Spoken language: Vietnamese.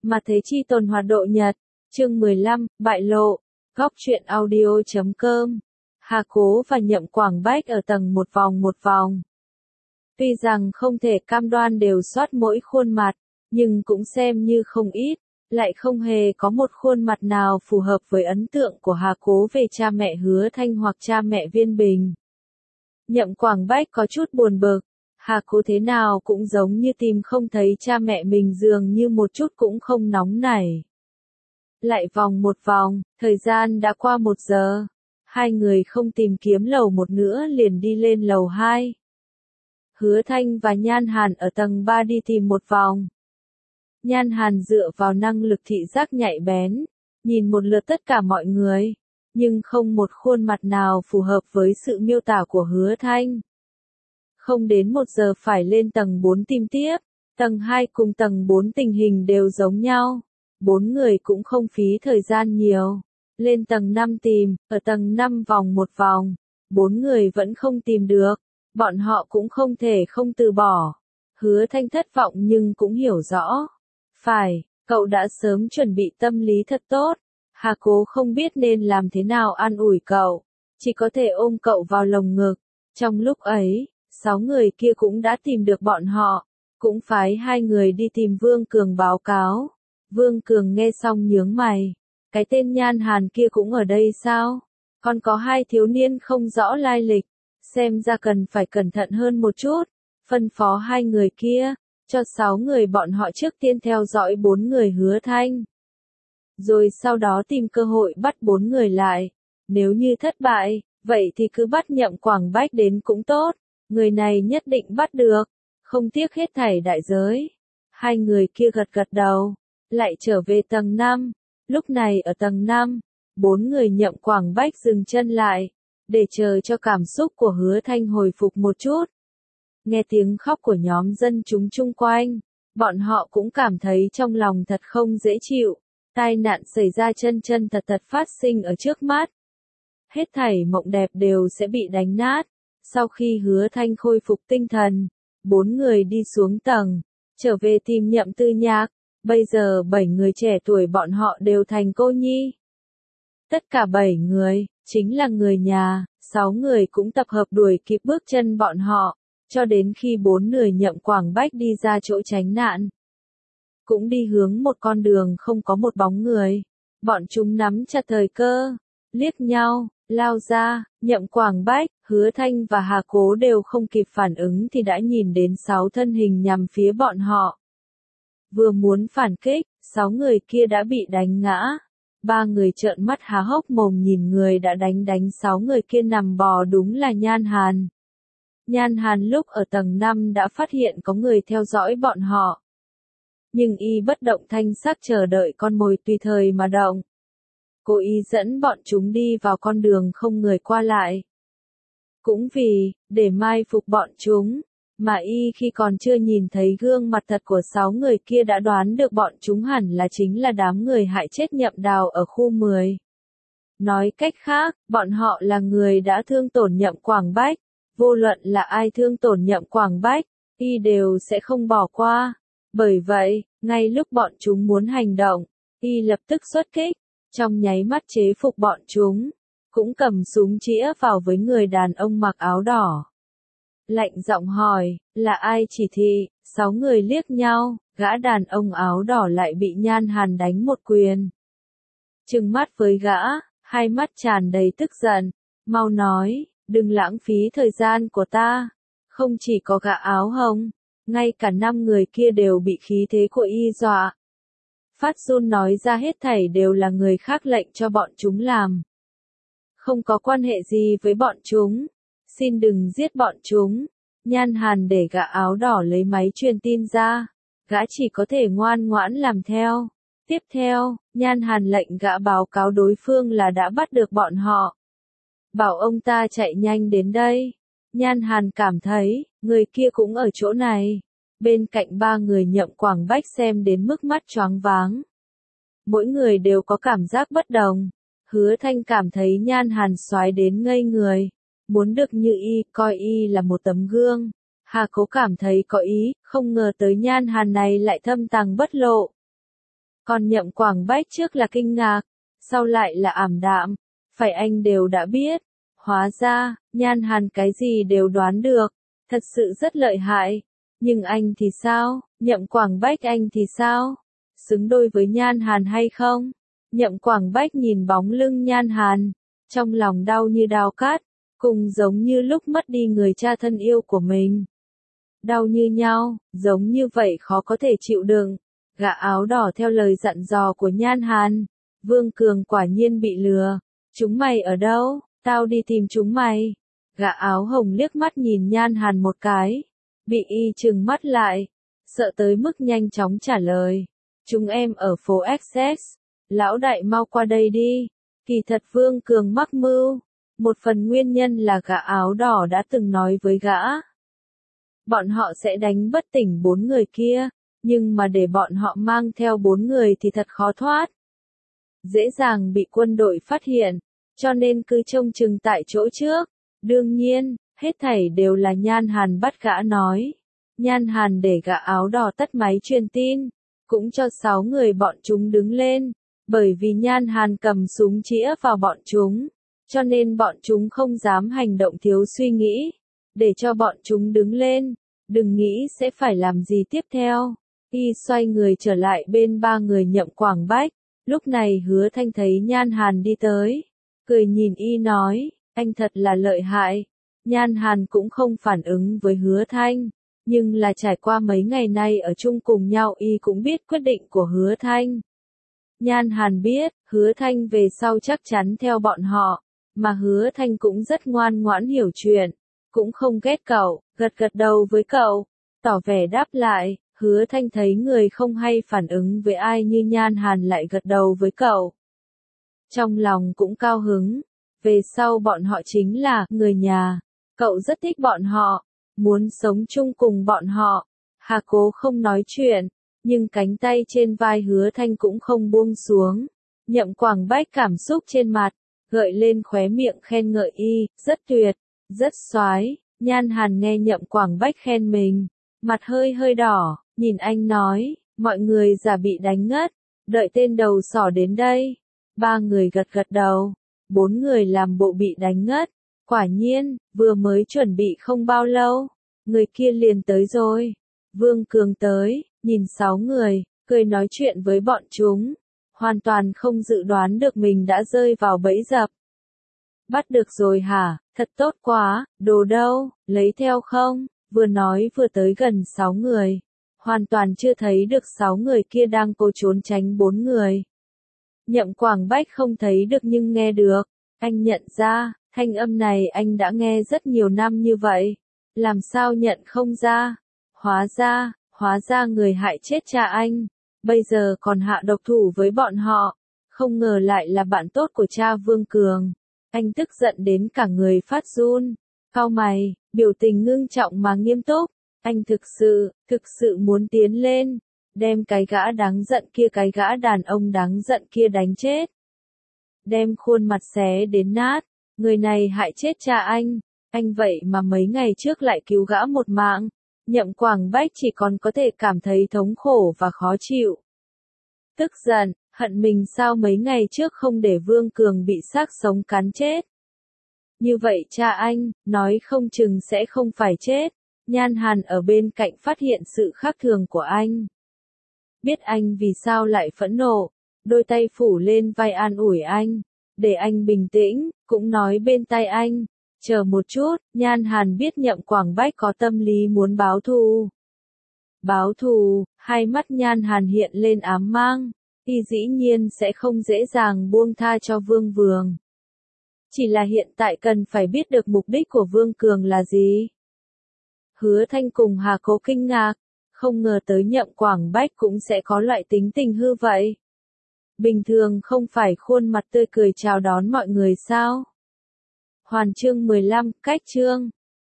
Mà thế chi tồn hoạt độ nhật, chương 15, bại lộ, góc truyện audio.com. Hà Cố và Nhậm Quảng Bách ở tầng một vòng. Tuy rằng không thể cam đoan đều soát mỗi khuôn mặt, nhưng cũng xem như không ít, lại không hề có một khuôn mặt nào phù hợp với ấn tượng của Hà Cố về cha mẹ Hứa Thanh hoặc cha mẹ Viên Bình. Nhậm Quảng Bách có chút buồn bực, Hà Cố thế nào cũng giống như tìm không thấy cha mẹ mình, dường như một chút cũng không nóng nảy. Lại vòng một vòng, thời gian đã qua 1 giờ, hai người không tìm kiếm lầu 1 nữa liền đi lên lầu 2. Hứa Thanh và Nhan Hàn ở tầng 3 đi tìm một vòng. Nhan Hàn dựa vào năng lực thị giác nhạy bén, nhìn một lượt tất cả mọi người, nhưng không một khuôn mặt nào phù hợp với sự miêu tả của Hứa Thanh. Không đến 1 giờ phải lên tầng 4 tìm tiếp, tầng 2 cùng tầng 4 tình hình đều giống nhau, 4 người cũng không phí thời gian nhiều. Lên tầng 5 tìm, ở tầng 5 vòng một vòng, 4 người vẫn không tìm được, bọn họ cũng không thể không từ bỏ. Hứa Thanh thất vọng nhưng cũng hiểu rõ. Phải, cậu đã sớm chuẩn bị tâm lý thật tốt. Hà Cố không biết nên làm thế nào an ủi cậu, chỉ có thể ôm cậu vào lồng ngực. Trong lúc ấy, 6 người kia cũng đã tìm được bọn họ, cũng phái 2 người đi tìm Vương Cường báo cáo. Vương Cường nghe xong nhướng mày. Cái tên Nhan Hàn kia cũng ở đây sao? Còn có 2 thiếu niên không rõ lai lịch, xem ra cần phải cẩn thận hơn một chút. Phân phó 2 người kia, cho 6 người bọn họ trước tiên theo dõi 4 người Hứa Thanh. Rồi sau đó tìm cơ hội bắt 4 người lại. Nếu như thất bại, vậy thì cứ bắt Nhậm Quảng Bách đến cũng tốt. Người này nhất định bắt được, không tiếc hết thảy đại giới. 2 người kia gật gật đầu, lại trở về tầng 5. Lúc này ở tầng 5, 4 người Nhậm Quảng Bách dừng chân lại, để chờ cho cảm xúc của Hứa Thanh hồi phục một chút. Nghe tiếng khóc của nhóm dân chúng chung quanh, bọn họ cũng cảm thấy trong lòng thật không dễ chịu. Tai nạn xảy ra chân thật phát sinh ở trước mắt. Hết thảy mộng đẹp đều sẽ bị đánh nát. Sau khi Hứa Thanh khôi phục tinh thần, 4 người đi xuống tầng, trở về tìm Nhậm Tư Nhạc. Bây giờ 7 người trẻ tuổi bọn họ đều thành cô nhi. Tất cả 7 người, chính là người nhà, 6 người cũng tập hợp đuổi kịp bước chân bọn họ, cho đến khi 4 người Nhậm Quảng Bách đi ra chỗ tránh nạn. Cũng đi hướng một con đường không có một bóng người. Bọn chúng nắm chặt thời cơ, liếc nhau, lao ra. Nhậm Quảng Bách, Hứa Thanh và Hà Cố đều không kịp phản ứng thì đã nhìn đến 6 thân hình nhằm phía bọn họ. Vừa muốn phản kích, 6 người kia đã bị đánh ngã. 3 người trợn mắt há hốc mồm nhìn người đã đánh 6 người kia nằm bò, đúng là Nhan Hàn. Nhan Hàn lúc ở tầng 5 đã phát hiện có người theo dõi bọn họ. Nhưng y bất động thanh sắc chờ đợi con mồi tùy thời mà động. Cô y dẫn bọn chúng đi vào con đường không người qua lại. Cũng vì, để mai phục bọn chúng, mà y khi còn chưa nhìn thấy gương mặt thật của 6 người kia đã đoán được bọn chúng hẳn là chính là đám người hại chết Nhậm Đào ở khu 10. Nói cách khác, bọn họ là người đã thương tổn Nhậm Quảng Bách. Vô luận là ai thương tổn Nhậm Quảng Bách, y đều sẽ không bỏ qua. Bởi vậy, ngay lúc bọn chúng muốn hành động, y lập tức xuất kích, trong nháy mắt chế phục bọn chúng, cũng cầm súng chĩa vào với người đàn ông mặc áo đỏ. Lạnh giọng hỏi, là ai chỉ thị? 6 người liếc nhau, gã đàn ông áo đỏ lại bị Nhan Hàn đánh một quyền. Trừng mắt với gã, hai mắt tràn đầy tức giận, mau nói, đừng lãng phí thời gian của ta. Không chỉ có gã áo hồng, ngay cả 5 người kia đều bị khí thế của y dọa. Phát run nói ra hết thảy đều là người khác lệnh cho bọn chúng làm. Không có quan hệ gì với bọn chúng. Xin đừng giết bọn chúng. Nhan Hàn để gã áo đỏ lấy máy truyền tin ra. Gã chỉ có thể ngoan ngoãn làm theo. Tiếp theo, Nhan Hàn lệnh gã báo cáo đối phương là đã bắt được bọn họ. Bảo ông ta chạy nhanh đến đây. Nhan Hàn cảm thấy, người kia cũng ở chỗ này. Bên cạnh 3 người Nhậm Quảng Bách xem đến mức mắt choáng váng. Mỗi người đều có cảm giác bất đồng. Hứa Thanh cảm thấy Nhan Hàn soái đến ngây người. Muốn được như y, coi y là một tấm gương. Hà Cố cảm thấy có ý, không ngờ tới Nhan Hàn này lại thâm tàng bất lộ. Còn Nhậm Quảng Bách trước là kinh ngạc, sau lại là ảm đạm, phải anh đều đã biết. Hóa ra, Nhan Hàn cái gì đều đoán được, thật sự rất lợi hại. Nhưng anh thì sao, Nhậm Quảng Bách anh thì sao? Xứng đôi với Nhan Hàn hay không? Nhậm Quảng Bách nhìn bóng lưng Nhan Hàn, trong lòng đau như đao cắt, cùng giống như lúc mất đi người cha thân yêu của mình. Đau như nhau, giống như vậy khó có thể chịu đựng. Gã áo đỏ theo lời dặn dò của Nhan Hàn. Vương Cường quả nhiên bị lừa. Chúng mày ở đâu? Tao đi tìm chúng mày. Gã áo hồng liếc mắt nhìn Nhan Hàn một cái. Bị y trừng mắt lại. Sợ tới mức nhanh chóng trả lời. Chúng em ở phố XX. Lão đại mau qua đây đi. Kỳ thật Vương Cường mắc mưu. Một phần nguyên nhân là gã áo đỏ đã từng nói với gã. Bọn họ sẽ đánh bất tỉnh 4 người kia. Nhưng mà để bọn họ mang theo 4 người thì thật khó thoát. Dễ dàng bị quân đội phát hiện, cho nên cứ trông chừng tại chỗ trước. Đương nhiên, hết thảy đều là Nhan Hàn bắt gã nói. Nhan Hàn để gã áo đỏ tắt máy truyền tin, cũng cho 6 người bọn chúng đứng lên, bởi vì Nhan Hàn cầm súng chĩa vào bọn chúng, cho nên bọn chúng không dám hành động thiếu suy nghĩ, để cho bọn chúng đứng lên, đừng nghĩ sẽ phải làm gì tiếp theo. Y xoay người trở lại bên 3 người Nhậm Quảng Bách, lúc này Hứa Thanh thấy Nhan Hàn đi tới, cười nhìn Y nói, anh thật là lợi hại. Nhan Hàn cũng không phản ứng với Hứa Thanh, nhưng là trải qua mấy ngày nay ở chung cùng nhau Y cũng biết quyết định của Hứa Thanh. Nhan Hàn biết, Hứa Thanh về sau chắc chắn theo bọn họ, mà Hứa Thanh cũng rất ngoan ngoãn hiểu chuyện, cũng không ghét cậu, gật gật đầu với cậu, tỏ vẻ đáp lại. Hứa Thanh thấy người không hay phản ứng với ai như Nhan Hàn lại gật đầu với cậu. Trong lòng cũng cao hứng, về sau bọn họ chính là người nhà, cậu rất thích bọn họ, muốn sống chung cùng bọn họ. Hà Cố không nói chuyện, nhưng cánh tay trên vai Hứa Thanh cũng không buông xuống. Nhậm Quảng Bách cảm xúc trên mặt, gợi lên khóe miệng khen ngợi Y, rất tuyệt, rất soái. Nhan Hàn nghe Nhậm Quảng Bách khen mình, mặt hơi hơi đỏ. Nhìn anh nói, mọi người giả bị đánh ngất, đợi tên đầu sỏ đến đây. 3 người gật gật đầu, 4 người làm bộ bị đánh ngất. Quả nhiên, vừa mới chuẩn bị không bao lâu, người kia liền tới rồi. Vương Cường tới, nhìn 6 người, cười nói chuyện với bọn chúng, hoàn toàn không dự đoán được mình đã rơi vào bẫy dập. Bắt được rồi hả, thật tốt quá, đồ đâu, lấy theo không? Vừa nói vừa tới gần 6 người. Hoàn toàn chưa thấy được 6 người kia đang cố trốn tránh 4 người. Nhậm Quảng Bách không thấy được nhưng nghe được. Anh nhận ra, thanh âm này anh đã nghe rất nhiều năm như vậy. Làm sao nhận không ra? Hóa ra người hại chết cha anh. Bây giờ còn hạ độc thủ với bọn họ. Không ngờ lại là bạn tốt của cha Vương Cường. Anh tức giận đến cả người phát run. Cau mày, biểu tình ngưng trọng mà nghiêm túc. Anh thực sự muốn tiến lên, đem cái gã đáng giận kia, cái gã đàn ông đáng giận kia đánh chết. Đem khuôn mặt xé đến nát, người này hại chết cha anh vậy mà mấy ngày trước lại cứu gã một mạng. Nhậm Quảng Bách chỉ còn có thể cảm thấy thống khổ và khó chịu. Tức giận, hận mình sao mấy ngày trước không để Vương Cường bị xác sống cắn chết. Như vậy cha anh, nói không chừng sẽ không phải chết. Nhan Hàn ở bên cạnh phát hiện sự khác thường của anh. Biết anh vì sao lại phẫn nộ, đôi tay phủ lên vai an ủi anh, để anh bình tĩnh, cũng nói bên tai anh, chờ một chút. Nhan Hàn biết Nhậm Quảng Bách có tâm lý muốn báo thù. Báo thù, hai mắt Nhan Hàn hiện lên ám mang, y dĩ nhiên sẽ không dễ dàng buông tha cho Vương Vương. Chỉ là hiện tại cần phải biết được mục đích của Vương Cường là gì. Hứa Thanh cùng Hà Cố kinh ngạc, không ngờ tới Nhậm Quảng Bách cũng sẽ có loại tính tình hư vậy. Bình thường không phải khuôn mặt tươi cười chào đón mọi người sao? Hoàn chương 15, cách chương.